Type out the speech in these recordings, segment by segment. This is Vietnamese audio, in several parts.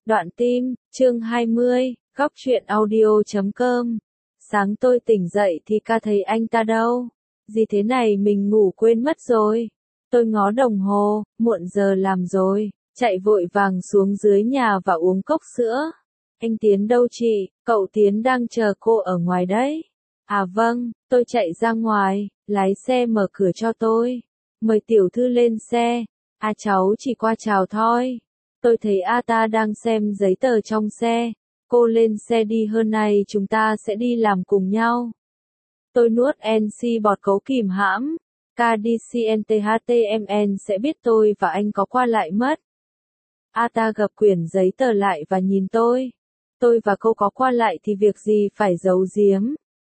Đoạn tim, chương 20, góc truyện audio.com. Sáng tôi tỉnh dậy thì ca thấy anh ta đâu? Gì thế này mình ngủ quên mất rồi. Tôi ngó đồng hồ, muộn giờ làm rồi, chạy vội vàng xuống dưới nhà và uống cốc sữa. Anh Tiến đâu chị? Cậu Tiến đang chờ cô ở ngoài đấy. À vâng, tôi chạy ra ngoài, lái xe mở cửa cho tôi. Mời tiểu thư lên xe. À cháu chỉ qua chào thôi. Tôi thấy A ta đang xem giấy tờ trong xe. Cô lên xe đi, hơn này chúng ta sẽ đi làm cùng nhau. Tôi nuốt NC bọt cấu kìm hãm. KDCNTHTMN sẽ biết tôi và anh có qua lại mất. A ta gập quyển giấy tờ lại và nhìn tôi. Tôi và cô có qua lại thì việc gì phải giấu giếm.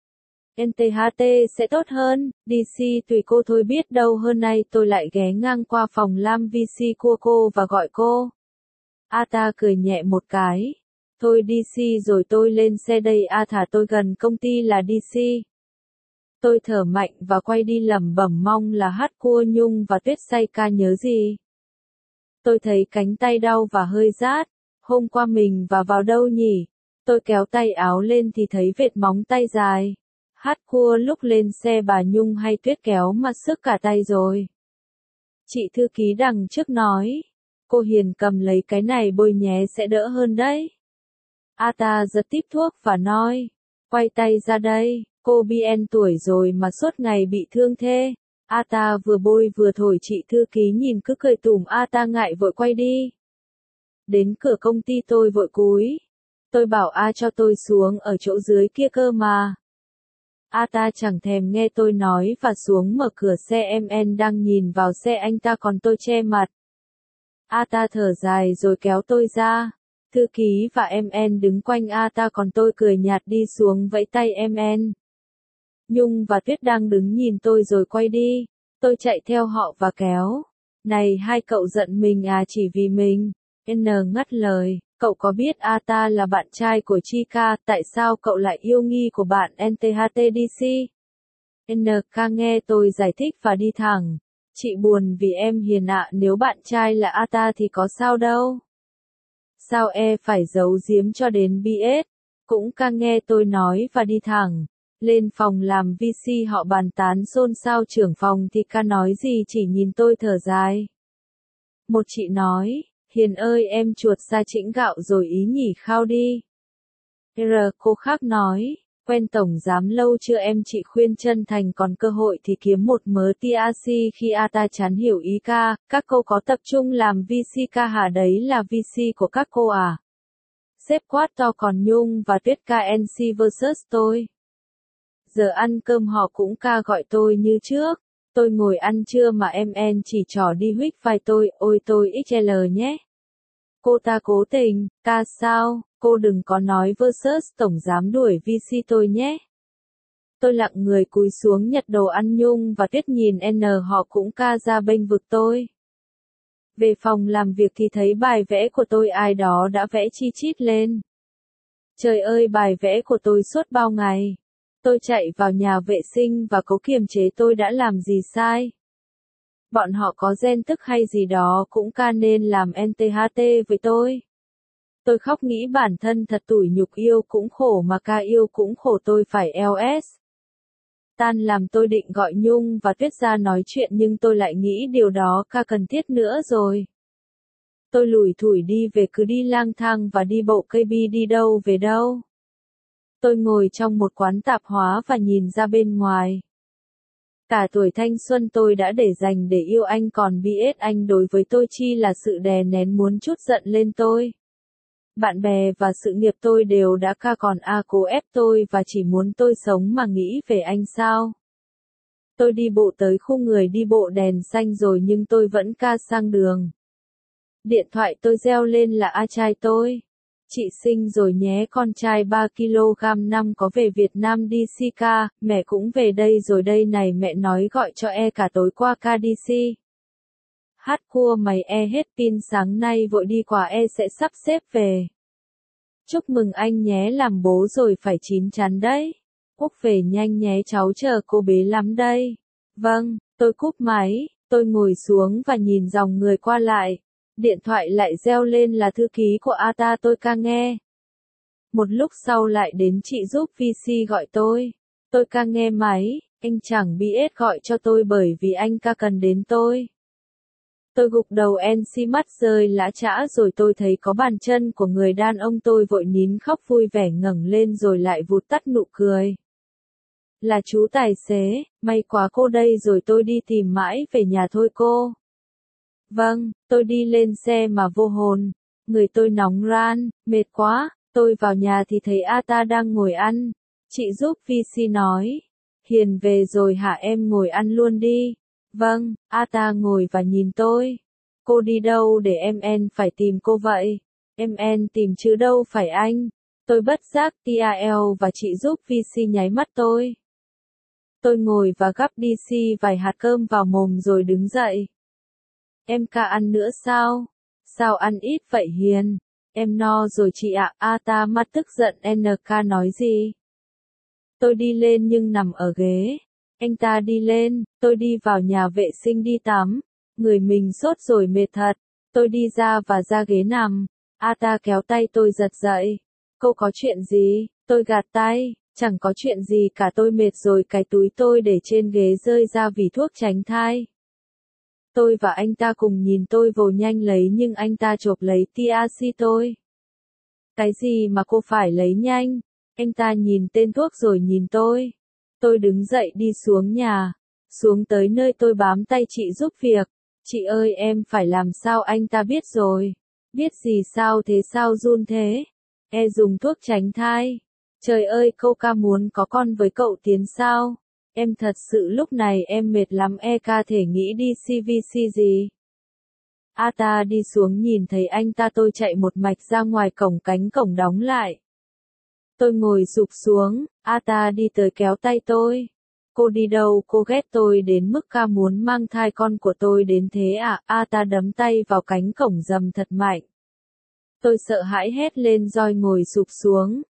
NTHT sẽ tốt hơn, DC tùy cô thôi, biết đâu hơn này tôi lại ghé ngang qua phòng Lam VC của cô và gọi cô. A ta cười nhẹ một cái. Thôi DC rồi tôi lên xe đây, A thả tôi gần công ty là DC. Tôi thở mạnh và quay đi lẩm bẩm mong là hát cua Nhung và Tuyết say ca nhớ gì. Tôi thấy cánh tay đau và hơi rát. Hôm qua mình và vào đâu nhỉ? Tôi kéo tay áo lên thì thấy vệt móng tay dài. Hát cua lúc lên xe bà Nhung hay Tuyết kéo mà sức cả tay rồi. Chị thư ký đằng trước nói. Cô Hiền cầm lấy cái này bôi nhé sẽ đỡ hơn đấy. A ta giật tít thuốc và nói. Quay tay ra đây, cô BN tuổi rồi mà suốt ngày bị thương thế. A ta vừa bôi vừa thổi, chị thư ký nhìn cứ cười tủm. A ta ngại vội quay đi. Đến cửa công ty tôi vội cúi. Tôi bảo A cho tôi xuống ở chỗ dưới kia cơ mà. A ta chẳng thèm nghe tôi nói và xuống mở cửa xe. MN đang nhìn vào xe anh ta còn tôi che mặt. A ta thở dài rồi kéo tôi ra. Thư ký và MN đứng quanh A ta còn tôi cười nhạt đi xuống vẫy tay MN. Nhung và Tuyết đang đứng nhìn tôi rồi quay đi. Tôi chạy theo họ và kéo. Này hai cậu giận mình à, chỉ vì mình. N ngắt lời. Cậu có biết A ta là bạn trai của Chika, tại sao cậu lại yêu nghi của bạn NTHTDC? NK nghe tôi giải thích và đi thẳng. Chị buồn vì em Hiền ạ, nếu bạn trai là A ta thì có sao đâu. Sao phải giấu giếm cho đến BS? Cũng ca nghe tôi nói và đi thẳng. Lên phòng làm VC họ bàn tán xôn xao, trưởng phòng thì ca nói gì chỉ nhìn tôi thở dài. Một chị nói. Hiền ơi em chuột xa chĩnh gạo rồi ý nhỉ, khao đi. Cô khác nói, quen tổng giám lâu chưa em, chị khuyên chân thành còn cơ hội thì kiếm một mớ TAC khi A ta chán hiểu ý ca, các cô có tập trung làm VC ca hả, đấy là VC của các cô à. Sếp quát to, còn Nhung và Tuyết KNC vs tôi. Giờ ăn cơm họ cũng ca gọi tôi như trước. Tôi ngồi ăn trưa mà MN chỉ trỏ đi huých vai tôi, ôi tôi XL nhé. Cô ta cố tình, ca sao, cô đừng có nói versus tổng giám đuổi VC tôi nhé. Tôi lặng người cúi xuống nhặt đồ ăn. Nhung và Tuyết nhìn N họ cũng ca ra bênh vực tôi. Về phòng làm việc thì thấy bài vẽ của tôi ai đó đã vẽ chi chít lên. Trời ơi, bài vẽ của tôi suốt bao ngày. Tôi chạy vào nhà vệ sinh và cố kiềm chế tôi đã làm gì sai. Bọn họ có ghen tức hay gì đó cũng ca nên làm NTHT với tôi. Tôi khóc nghĩ bản thân thật tủi nhục, yêu cũng khổ mà ca yêu cũng khổ, tôi phải LS. Tan làm tôi định gọi Nhung và Tuyết ra nói chuyện nhưng tôi lại nghĩ điều đó ca cần thiết nữa rồi. Tôi lủi thủi đi về, cứ đi lang thang và đi bộ cây bi, đi đâu về đâu. Tôi ngồi trong một quán tạp hóa và nhìn ra bên ngoài. Cả tuổi thanh xuân tôi đã để dành để yêu anh, còn BS anh đối với tôi chi là sự đè nén muốn trút giận lên tôi. Bạn bè và sự nghiệp tôi đều đã ca, còn A cố ép tôi và chỉ muốn tôi sống mà nghĩ về anh sao. Tôi đi bộ tới khu người đi bộ đèn xanh rồi nhưng tôi vẫn ca sang đường. Điện thoại tôi reo lên là A trai tôi. Chị sinh rồi nhé, con trai 3 kg năm có về Việt Nam DC ca, mẹ cũng về đây rồi đây này, mẹ nói gọi cho cả tối qua ca DC. Hát cua mày hết pin, sáng nay vội đi qua sẽ sắp xếp về. Chúc mừng anh nhé, làm bố rồi phải chín chắn đấy. Úc về nhanh nhé, cháu chờ cô bé lắm đây. Vâng, tôi cúp máy, tôi ngồi xuống và nhìn dòng người qua lại. Điện thoại lại reo lên là thư ký của Ata tôi ca nghe. Một lúc sau lại đến chị giúp VC gọi tôi. Tôi ca nghe máy, anh chẳng biết gọi cho tôi bởi vì anh ca cần đến tôi. Tôi gục đầu NC mắt rơi lã chã rồi tôi thấy có bàn chân của người đàn ông tôi vội nín khóc vui vẻ ngẩng lên rồi lại vụt tắt nụ cười. Là chú tài xế, may quá cô đây rồi tôi đi tìm mãi về nhà thôi cô. Vâng, tôi đi lên xe mà vô hồn, người tôi nóng ran, mệt quá, tôi vào nhà thì thấy Ata đang ngồi ăn. Chị giúp VC nói, Hiền về rồi hả em ngồi ăn luôn đi. Vâng, Ata ngồi và nhìn tôi. Cô đi đâu để em phải tìm cô vậy? Em tìm chứ đâu phải anh. Tôi bất giác TAL và chị giúp VC nháy mắt tôi. Tôi ngồi và gắp DC vài hạt cơm vào mồm rồi đứng dậy. Em ca ăn nữa sao? Sao ăn ít vậy Hiền? Em no rồi chị ạ. Ata mắt tức giận NK nói gì? Tôi đi lên nhưng nằm ở ghế. Anh ta đi lên, tôi đi vào nhà vệ sinh đi tắm. Người mình sốt rồi mệt thật. Tôi đi ra và ra ghế nằm. Ata kéo tay tôi giật dậy. Cô có chuyện gì? Tôi gạt tay. Chẳng có chuyện gì cả tôi mệt rồi cái túi tôi để trên ghế rơi ra vì thuốc tránh thai. Tôi và anh ta cùng nhìn tôi vồ nhanh lấy nhưng anh ta chộp lấy TAC tôi. Cái gì mà cô phải lấy nhanh? Anh ta nhìn tên thuốc rồi nhìn tôi. Tôi đứng dậy đi xuống nhà. Xuống tới nơi tôi bám tay chị giúp việc. Chị ơi em phải làm sao anh ta biết rồi. Biết gì sao thế sao run thế? Dùng thuốc tránh thai. Trời ơi cô ca muốn có con với cậu Tiến sao? Em thật sự lúc này em mệt lắm ca thể nghĩ đi CVC gì. Ata đi xuống nhìn thấy anh ta tôi chạy một mạch ra ngoài cổng cánh cổng đóng lại. Tôi ngồi sụp xuống, Ata đi tới kéo tay tôi. Cô đi đâu cô ghét tôi đến mức ca muốn mang thai con của tôi đến thế à? Ata đấm tay vào cánh cổng dầm thật mạnh. Tôi sợ hãi hét lên rồi ngồi sụp xuống.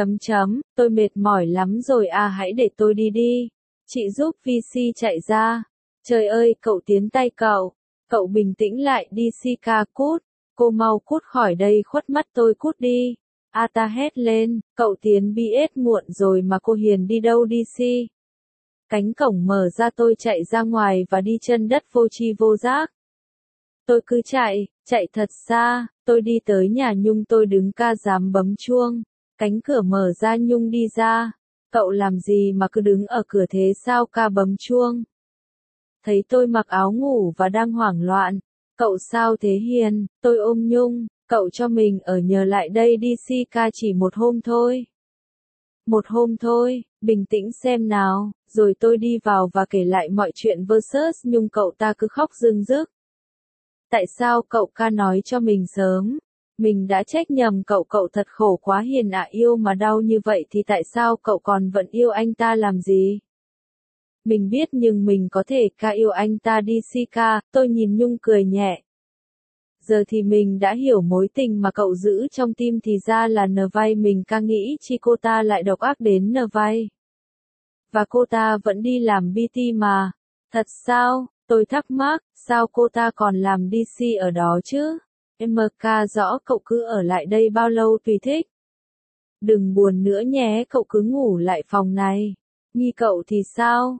Tôi mệt mỏi lắm rồi hãy để tôi đi đi. Chị giúp VC chạy ra. Trời ơi cậu Tiến tay cậu. Cậu bình tĩnh lại đi Sika cút. Cô mau cút khỏi đây khuất mắt tôi cút đi. Ata hét lên, cậu Tiến BS muộn rồi mà cô Hiền đi đâu đi si. Cánh cổng mở ra tôi chạy ra ngoài và đi chân đất vô tri vô giác. Tôi cứ chạy thật xa, tôi đi tới nhà Nhung tôi đứng ca dám bấm chuông. Cánh cửa mở ra Nhung đi ra. Cậu làm gì mà cứ đứng ở cửa thế sao ca bấm chuông? Thấy tôi mặc áo ngủ và đang hoảng loạn. Cậu sao thế Hiền? Tôi ôm Nhung. Cậu cho mình ở nhờ lại đây đi si ca chỉ một hôm thôi. Một hôm thôi, bình tĩnh xem nào. Rồi tôi đi vào và kể lại mọi chuyện versus Nhung cậu ta cứ khóc rưng rức. Tại sao cậu ca nói cho mình sớm? Mình đã trách nhầm cậu thật khổ quá Hiền ạ yêu mà đau như vậy thì tại sao cậu còn vẫn yêu anh ta làm gì? Mình biết nhưng mình có thể ca yêu anh ta đi si ca, tôi nhìn Nhung cười nhẹ. Giờ thì mình đã hiểu mối tình mà cậu giữ trong tim thì ra là nờ vai mình ca nghĩ chi cô ta lại độc ác đến nờ vai. Và cô ta vẫn đi làm BT mà. Thật sao? Tôi thắc mắc, sao cô ta còn làm DC ở đó chứ? MK rõ cậu cứ ở lại đây bao lâu tùy thích. Đừng buồn nữa nhé cậu cứ ngủ lại phòng này. Nhi cậu thì sao?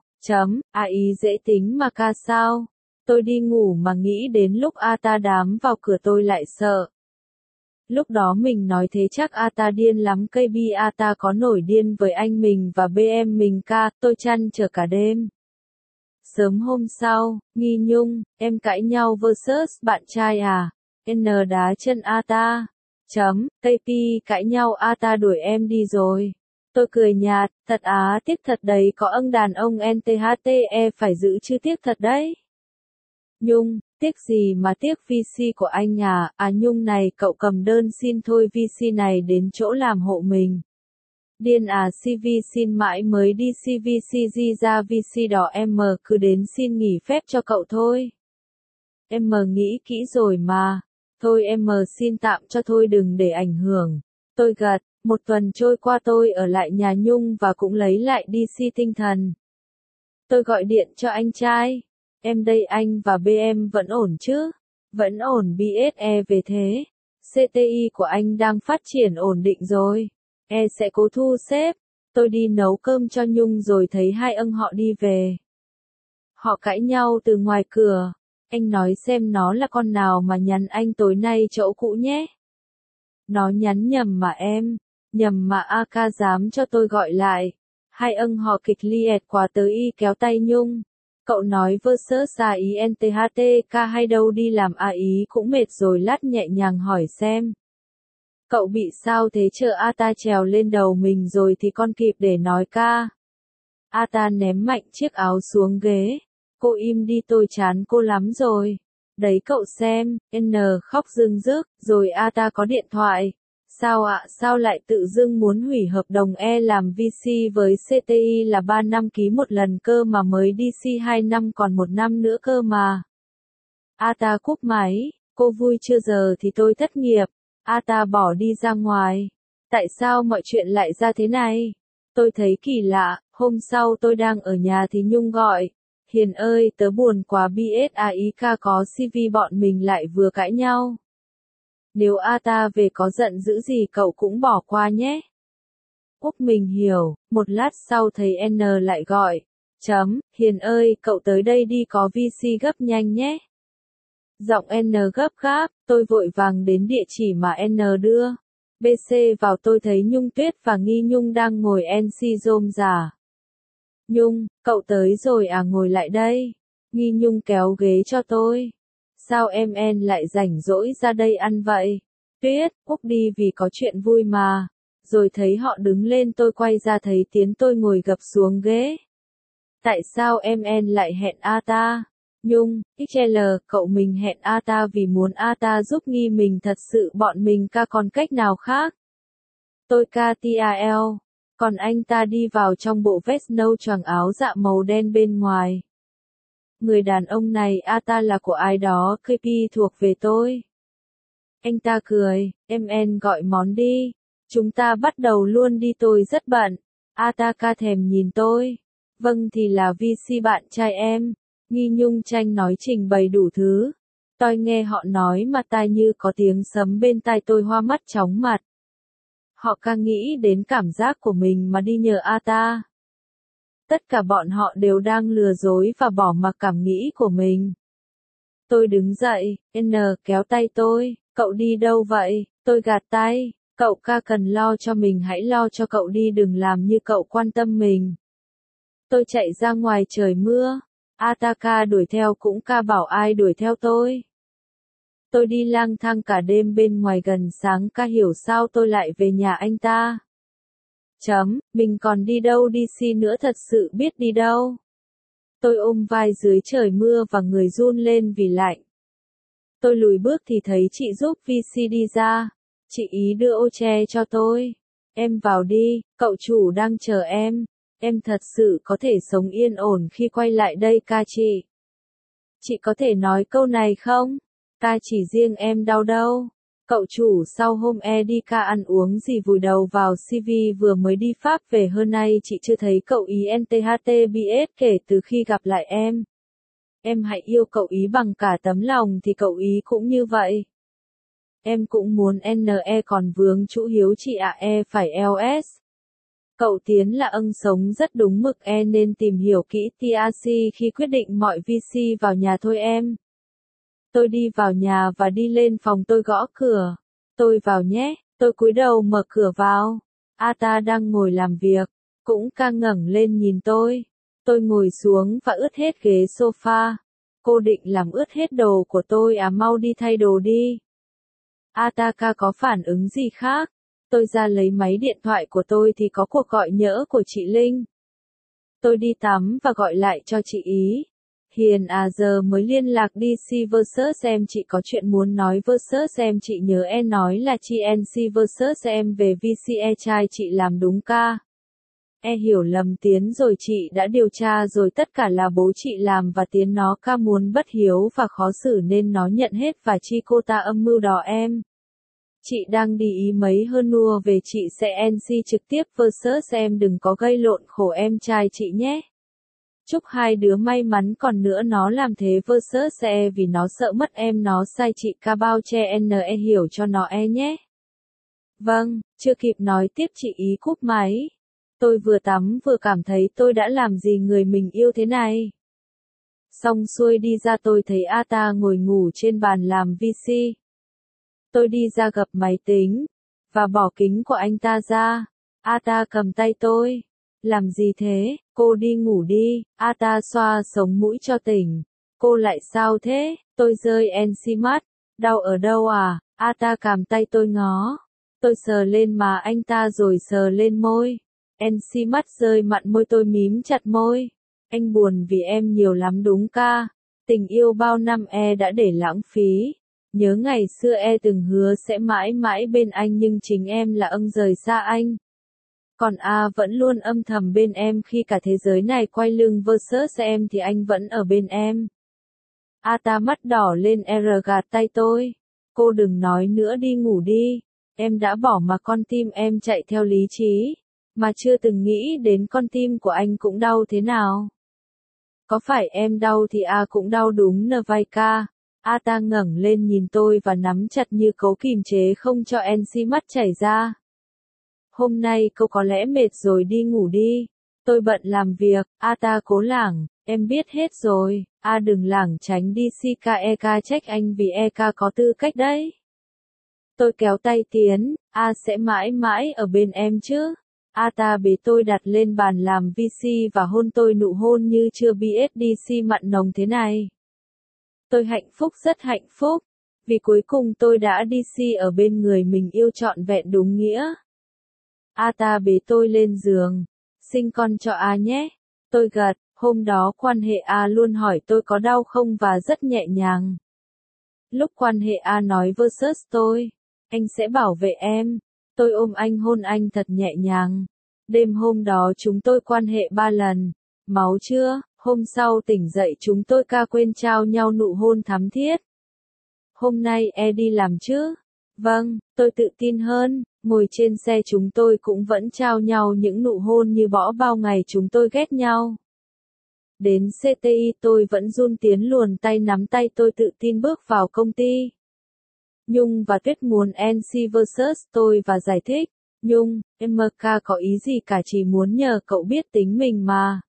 Ý dễ tính mà ca sao? Tôi đi ngủ mà nghĩ đến lúc Ata đám vào cửa tôi lại sợ. Lúc đó mình nói thế chắc Ata điên lắm cây bi Ata có nổi điên với anh mình và BM mình ca, tôi trăn trở cả đêm. Sớm hôm sau, Nghi Nhung, em cãi nhau versus bạn trai à? N đá chân Ata. KP cãi nhau Ata đuổi em đi rồi. Tôi cười nhạt, thật tiếc thật đấy có ông đàn ông NTHTE phải giữ chứ tiếc thật đấy. Nhung, tiếc gì mà tiếc VC của anh à? Nhung này cậu cầm đơn xin thôi VC này đến chỗ làm hộ mình. Điên CV xin mãi mới đi CVCG ra VC đó em cứ đến xin nghỉ phép cho cậu thôi. Em nghĩ kỹ rồi mà. Thôi em xin tạm cho thôi đừng để ảnh hưởng. Tôi gật, một tuần trôi qua tôi ở lại nhà Nhung và cũng lấy lại DC tinh thần. Tôi gọi điện cho anh trai. Em đây anh và BM vẫn ổn chứ? Vẫn ổn BSE về thế. CTI của anh đang phát triển ổn định rồi. E sẽ cố thu xếp. Tôi đi nấu cơm cho Nhung rồi thấy hai ông họ đi về. Họ cãi nhau từ ngoài cửa. Anh nói xem nó là con nào mà nhắn anh tối nay chỗ cũ nhé. Nó nhắn nhầm mà em. Nhầm mà AK dám cho tôi gọi lại. Hai ông họ kịch liệt quá tới y kéo tay Nhung. Cậu nói versus INTHTK hay đâu đi làm ý cũng mệt rồi lát nhẹ nhàng hỏi xem. Cậu bị sao thế chờ Ata trèo lên đầu mình rồi thì con kịp để nói ca. Ata ném mạnh chiếc áo xuống ghế. Cô im đi tôi chán cô lắm rồi. Đấy cậu xem, N khóc rưng rức, rồi Ata có điện thoại. Sao ạ, sao lại tự dưng muốn hủy hợp đồng làm VC với CTI là 3 năm ký một lần cơ mà mới DC 2 năm còn 1 năm nữa cơ mà. Ata cúp máy, cô vui chưa giờ thì tôi thất nghiệp. Ata bỏ đi ra ngoài. Tại sao mọi chuyện lại ra thế này? Tôi thấy kỳ lạ, hôm sau tôi đang ở nhà thì Nhung gọi. Hiền ơi, tớ buồn quá BSAIK có CV bọn mình lại vừa cãi nhau. Nếu Ata về có giận dữ gì cậu cũng bỏ qua nhé. Úc mình hiểu, một lát sau thấy N lại gọi. Hiền ơi, cậu tới đây đi có VC gấp nhanh nhé. Giọng N gấp gáp, tôi vội vàng đến địa chỉ mà N đưa. BC vào tôi thấy Nhung Tuyết và Nghi Nhung đang ngồi NC rôm rả. Nhung, cậu tới rồi à, ngồi lại đây. Nghi Nhung kéo ghế cho tôi. Sao em lại rảnh rỗi ra đây ăn vậy? Tuyết, Úc đi vì có chuyện vui mà. Rồi thấy họ đứng lên tôi quay ra thấy Tiến tôi ngồi gập xuống ghế. Tại sao em lại hẹn Ata? Nhung, XL, cậu mình hẹn Ata vì muốn Ata giúp Nghi mình thật sự bọn mình ca còn cách nào khác. Tôi ca TAL. Còn anh ta đi vào trong bộ vest nâu choàng áo dạ màu đen bên ngoài. Người đàn ông này Ata là của ai đó, KP thuộc về tôi. Anh ta cười, em gọi món đi. Chúng ta bắt đầu luôn đi tôi rất bận. Ata ca thèm nhìn tôi. Vâng thì là VC bạn trai em. Nghi Nhung tranh nói trình bày đủ thứ. Tôi nghe họ nói mà tai như có tiếng sấm bên tai tôi hoa mắt chóng mặt. Họ ca nghĩ đến cảm giác của mình mà đi nhờ Ata. Tất cả bọn họ đều đang lừa dối và bỏ mặc cảm nghĩ của mình. Tôi đứng dậy, N kéo tay tôi, cậu đi đâu vậy? Tôi gạt tay, cậu ca cần lo cho mình hãy lo cho cậu đi đừng làm như cậu quan tâm mình. Tôi chạy ra ngoài trời mưa, Ataka đuổi theo cũng ca bảo ai đuổi theo tôi. Tôi đi lang thang cả đêm bên ngoài gần sáng ca hiểu sao tôi lại về nhà anh ta. Mình còn đi đâu DC nữa thật sự biết đi đâu. Tôi ôm vai dưới trời mưa và người run lên vì lạnh. Tôi lùi bước thì thấy chị giúp VC đi ra. Chị ý đưa ô che cho tôi. Em vào đi, cậu chủ đang chờ em. Em thật sự có thể sống yên ổn khi quay lại đây ca chị. Chị có thể nói câu này không? Ca chỉ riêng em đau đâu. Cậu chủ sau hôm đi ca ăn uống gì vùi đầu vào CV vừa mới đi Pháp về hơn nay chị chưa thấy cậu ý NTHTBS kể từ khi gặp lại em. Em hãy yêu cậu ý bằng cả tấm lòng thì cậu ý cũng như vậy. Em cũng muốn NE còn vướng chữ hiếu chị ạ phải LS. Cậu Tiến là âng sống rất đúng mực nên tìm hiểu kỹ TRC khi quyết định mọi VC vào nhà thôi em. Tôi đi vào nhà và đi lên phòng tôi gõ cửa. Tôi vào nhé, tôi cúi đầu mở cửa vào. Ata đang ngồi làm việc, cũng ca ngẩng lên nhìn tôi. Tôi ngồi xuống và ướt hết ghế sofa. Cô định làm ướt hết đồ của tôi à, mau đi thay đồ đi. Ataka có phản ứng gì khác? Tôi ra lấy máy điện thoại của tôi thì có cuộc gọi nhỡ của chị Linh. Tôi đi tắm và gọi lại cho chị ý. Hiền à giờ mới liên lạc DC versus em chị có chuyện muốn nói versus em chị nhớ nói là chị NC versus em về VCE trai chị làm đúng ca. Hiểu lầm Tiến rồi chị đã điều tra rồi tất cả là bố chị làm và Tiến nó ca muốn bất hiếu và khó xử nên nó nhận hết và chi cô ta âm mưu đỏ em. Chị đang đi ý mấy hơn nua về chị sẽ NC trực tiếp versus em đừng có gây lộn khổ em trai chị nhé. Chúc hai đứa may mắn còn nữa nó làm thế versus e vì nó sợ mất em nó sai chị ca bao che NE hiểu cho nó e nhé. Vâng, chưa kịp nói tiếp chị ý cúp máy. Tôi vừa tắm vừa cảm thấy tôi đã làm gì người mình yêu thế này. Xong xuôi đi ra tôi thấy Ata ngồi ngủ trên bàn làm VC. Tôi đi ra gập máy tính, và bỏ kính của anh ta ra. Ata cầm tay tôi. Làm gì thế, cô đi ngủ đi, Ata xoa sống mũi cho tỉnh. Cô lại sao thế, tôi rơi mắt. Đau ở đâu à, Ata cầm tay tôi ngó. Tôi sờ lên má anh ta rồi sờ lên môi. mắt rơi mặn môi tôi mím chặt môi. Anh buồn vì em nhiều lắm đúng ca. Tình yêu bao năm đã để lãng phí. Nhớ ngày xưa từng hứa sẽ mãi mãi bên anh nhưng chính em là rời xa anh. Còn A vẫn luôn âm thầm bên em khi cả thế giới này quay lưng versus em thì anh vẫn ở bên em. Ata mắt đỏ lên gạt tay tôi. Cô đừng nói nữa đi ngủ đi. Em đã bỏ mà con tim em chạy theo lý trí. Mà chưa từng nghĩ đến con tim của anh cũng đau thế nào. Có phải em đau thì A cũng đau đúng nờ vai ca. Ata ngẩng lên nhìn tôi và nắm chặt như cố kìm chế không cho mắt chảy ra. Hôm nay cô có lẽ mệt rồi đi ngủ đi. Tôi bận làm việc, Ata cố lảng, em biết hết rồi, đừng lảng tránh đi Eka trách anh vì Eka có tư cách đấy. Tôi kéo tay Tiến, sẽ mãi mãi ở bên em chứ. Ata bế tôi đặt lên bàn làm VC và hôn tôi nụ hôn như chưa BSDC mặn nồng thế này. Tôi hạnh phúc rất hạnh phúc, vì cuối cùng tôi đã DC ở bên người mình yêu trọn vẹn đúng nghĩa. Ata bế tôi lên giường, sinh con cho A nhé. Tôi gật, hôm đó quan hệ A luôn hỏi tôi có đau không và rất nhẹ nhàng. Lúc quan hệ A nói versus tôi, anh sẽ bảo vệ em. Tôi ôm anh hôn anh thật nhẹ nhàng. Đêm hôm đó chúng tôi quan hệ 3 lần. Máu chưa, hôm sau tỉnh dậy chúng tôi quên trao nhau nụ hôn thắm thiết. Hôm nay đi làm chứ? Vâng, tôi tự tin hơn. Ngồi trên xe chúng tôi cũng vẫn trao nhau những nụ hôn như bỏ bao ngày chúng tôi ghét nhau. Đến CTI tôi vẫn run Tiến luồn tay nắm tay tôi tự tin bước vào công ty. Nhung và Tuyết muốn NC versus tôi và giải thích. Nhung, MK có ý gì cả chỉ muốn nhờ cậu biết tính mình mà.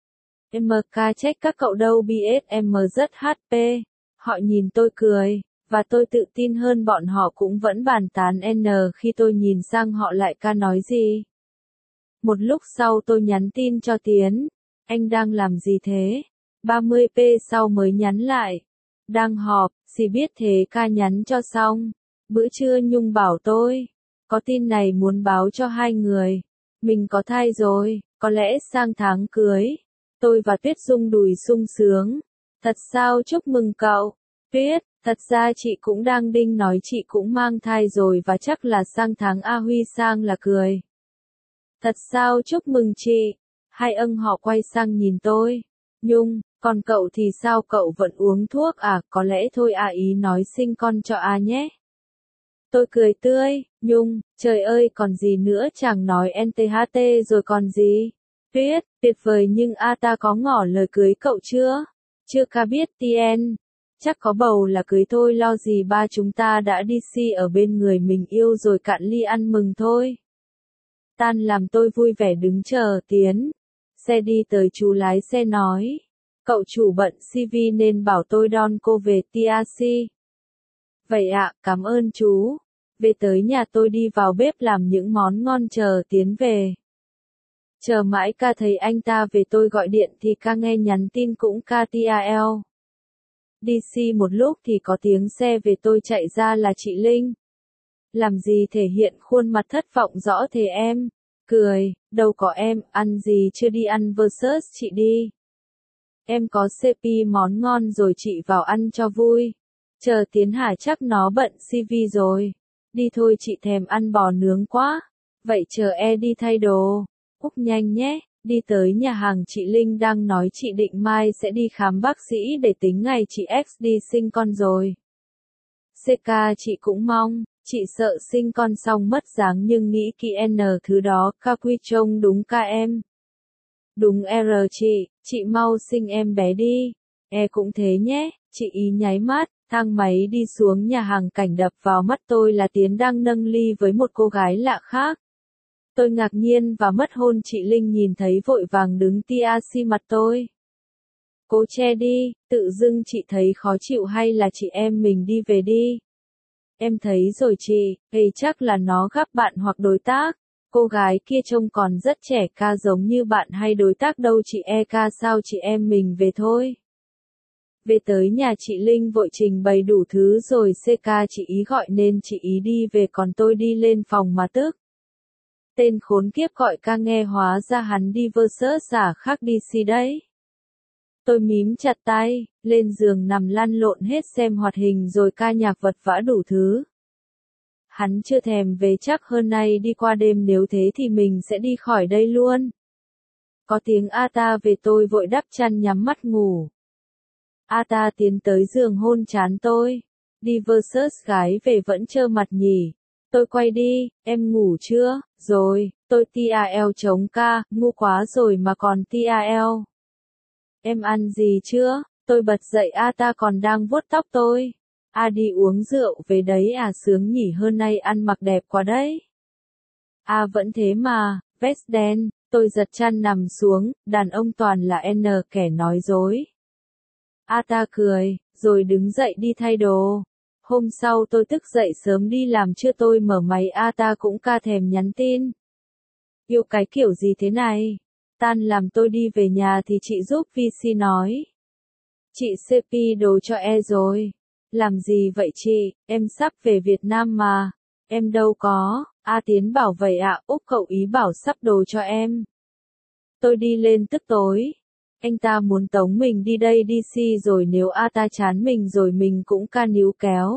MK trách các cậu đâu BSM rất HP. Họ nhìn tôi cười, và tôi tự tin hơn bọn họ cũng vẫn bàn tán khi tôi nhìn sang họ lại nói gì. Một lúc sau tôi nhắn tin cho Tiến. Anh đang làm gì thế? 30p sau mới nhắn lại. Đang họp, chỉ biết thế nhắn cho xong. Bữa trưa Nhung bảo tôi. Có tin này muốn báo cho hai người. Mình có thai rồi, có lẽ sang tháng cưới. Tôi và Tuyết rung đùi sung sướng. Thật sao chúc mừng cậu. Tuyết, thật ra chị cũng đang đinh nói chị cũng mang thai rồi và chắc là sang tháng Huy sang là cười. Thật sao chúc mừng chị. Hai họ quay sang nhìn tôi. Nhung, còn cậu thì sao cậu vẫn uống thuốc à? Có lẽ thôi ý nói sinh con cho nhé. Tôi cười tươi, Nhung, trời ơi còn gì nữa chàng nói NTHT rồi còn gì. Tuyết, tuyệt vời nhưng ta có ngỏ lời cưới cậu chưa? Chưa biết TN. Chắc có bầu là cưới thôi lo gì ba chúng ta đã DC ở bên người mình yêu rồi cạn ly ăn mừng thôi. Tan làm tôi vui vẻ đứng chờ Tiến. Xe đi tới chú lái xe nói. Cậu chủ bận CV nên bảo tôi đón cô về TRC. Vậy ạ, cảm ơn chú. Về tới nhà tôi đi vào bếp làm những món ngon chờ Tiến về. Chờ mãi thấy anh ta về tôi gọi điện thì nghe nhắn tin cũng TAL. DC một lúc thì có tiếng xe về tôi chạy ra là chị Linh. Làm gì thể hiện khuôn mặt thất vọng rõ thế em? Cười, đâu có em, ăn gì chưa đi ăn versus chị đi. Em có CP món ngon rồi chị vào ăn cho vui. Chờ Tiến hả chắc nó bận CV rồi. Đi thôi chị thèm ăn bò nướng quá. Vậy chờ đi thay đồ. Úc nhanh nhé. Đi tới nhà hàng chị Linh đang nói chị định mai sẽ đi khám bác sĩ để tính ngày chị X đi sinh con rồi. CK chị cũng mong, chị sợ sinh con xong mất dáng nhưng nghĩ kỹ thứ đó, quy trông đúng em. Đúng R chị, Chị mau sinh em bé đi. Cũng thế nhé, chị ý nháy mắt, thang máy đi xuống nhà hàng, cảnh đập vào mắt tôi là Tiến đang nâng ly với một cô gái lạ khác. Tôi ngạc nhiên và mất hôn, chị Linh nhìn thấy vội vàng đứng tia xi mặt tôi. Cố che đi, tự dưng chị thấy khó chịu hay là chị em mình đi về đi. Em thấy rồi chị, chắc là nó gặp bạn hoặc đối tác. Cô gái kia trông còn rất trẻ, ca giống như bạn hay đối tác đâu chị ca, sao chị em mình về thôi. Về tới nhà chị Linh vội trình bày đủ thứ rồi ca chị ý gọi nên chị ý đi về, còn tôi đi lên phòng mà tức. Tên khốn kiếp gọi ca nghe hóa ra hắn đi versus giả khác DC đấy. Tôi mím chặt tay, lên giường nằm lăn lộn hết xem hoạt hình rồi ca nhạc vật vã đủ thứ. Hắn chưa thèm về, chắc hơn nay đi qua đêm, nếu thế thì mình sẽ đi khỏi đây luôn. Có tiếng Ata về, tôi vội đắp chăn nhắm mắt ngủ. Ata tiến tới giường hôn trán tôi. Đi versus gái về vẫn trơ mặt nhỉ. Tôi quay đi, em ngủ chưa? Rồi, tôi TAL chống ca, ngu quá rồi mà còn TAL. Em ăn gì chưa? Tôi bật dậy, Ata còn đang vuốt tóc tôi. Đi uống rượu về đấy à, sướng nhỉ, hơn nay ăn mặc đẹp quá đấy. Vẫn thế mà, vest đen, tôi giật chăn nằm xuống, đàn ông toàn là kẻ nói dối. Ata cười, rồi đứng dậy đi thay đồ. Hôm sau tôi thức dậy sớm đi làm, chưa tôi mở máy Ata cũng ca thèm nhắn tin. Yêu cái kiểu gì thế này? Tan làm tôi đi về nhà thì chị giúp VC nói. Chị CP đồ cho rồi. Làm gì vậy chị, em sắp về Việt Nam mà. Em đâu có, Tiến bảo vậy ạ, Úc cậu ý bảo sắp đồ cho em. Tôi đi lên tức tối. Anh ta muốn tống mình đi đây DC rồi, nếu ta chán mình rồi mình cũng ca níu kéo.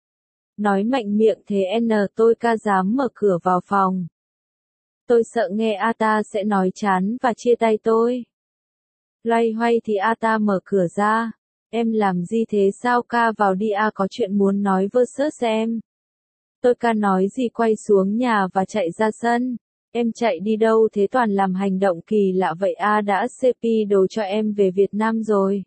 Nói mạnh miệng thế tôi ca dám mở cửa vào phòng. Tôi sợ nghe Ata sẽ nói chán và chia tay tôi. Loay hoay thì Ata mở cửa ra. Em làm gì thế, sao ca vào đi, có chuyện muốn nói versus em. Tôi ca nói gì quay xuống nhà và chạy ra sân. Em chạy đi đâu thế, toàn làm hành động kỳ lạ vậy, đã CP đồ cho em về Việt Nam rồi.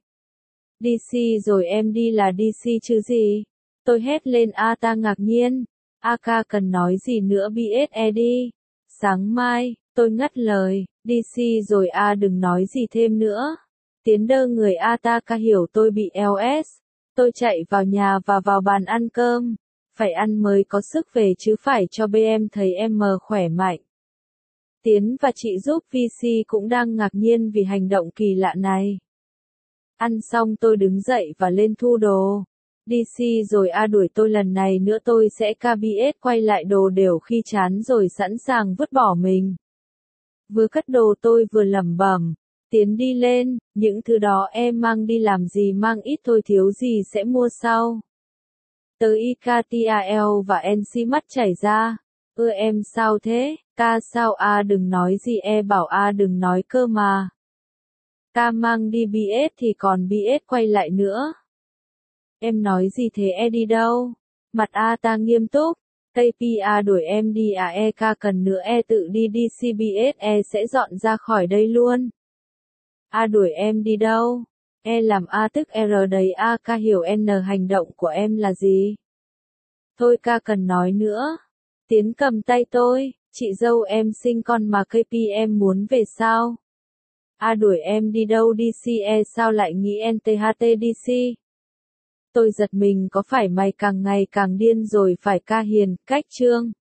DC rồi em đi là DC chứ gì. Tôi hét lên, Ata ngạc nhiên. Ca cần nói gì nữa, BSE đi. Sáng mai, tôi ngắt lời, DC rồi đừng nói gì thêm nữa. Tiến đơ người Ata ca hiểu tôi bị LS. Tôi chạy vào nhà và vào bàn ăn cơm. Phải ăn mới có sức về chứ, phải cho BM thấy em khỏe mạnh. Tiến và chị giúp VC cũng đang ngạc nhiên vì hành động kỳ lạ này. Ăn xong tôi đứng dậy và lên thu đồ. DC rồi đuổi tôi lần này nữa tôi sẽ KBS quay lại đồ đều khi chán rồi sẵn sàng vứt bỏ mình. Vừa cất đồ tôi vừa lẩm bẩm. Tiến đi lên, những thứ đó em mang đi làm gì, mang ít thôi, thiếu gì sẽ mua sau. Tới IKTAL và NC mắt chảy ra. Em sao thế, ca sao đừng nói gì, bảo đừng nói cơ mà. Ca mang đi BS thì còn BS quay lại nữa. Em nói gì thế, đi đâu? Mặt ta nghiêm túc. KPA đuổi em đi ca cần nữa tự đi DCBS, sẽ dọn ra khỏi đây luôn. Đuổi em đi đâu? Làm tức R đấy, ca hiểu hành động của em là gì? Thôi ca cần nói nữa. Tiến cầm tay tôi, chị dâu em sinh con mà KP em muốn về sao? Đuổi em đi đâu DC, sao lại nghĩ NTHT DC? Tôi giật mình, có phải mày càng ngày càng điên rồi phải ca hiền, cách trương?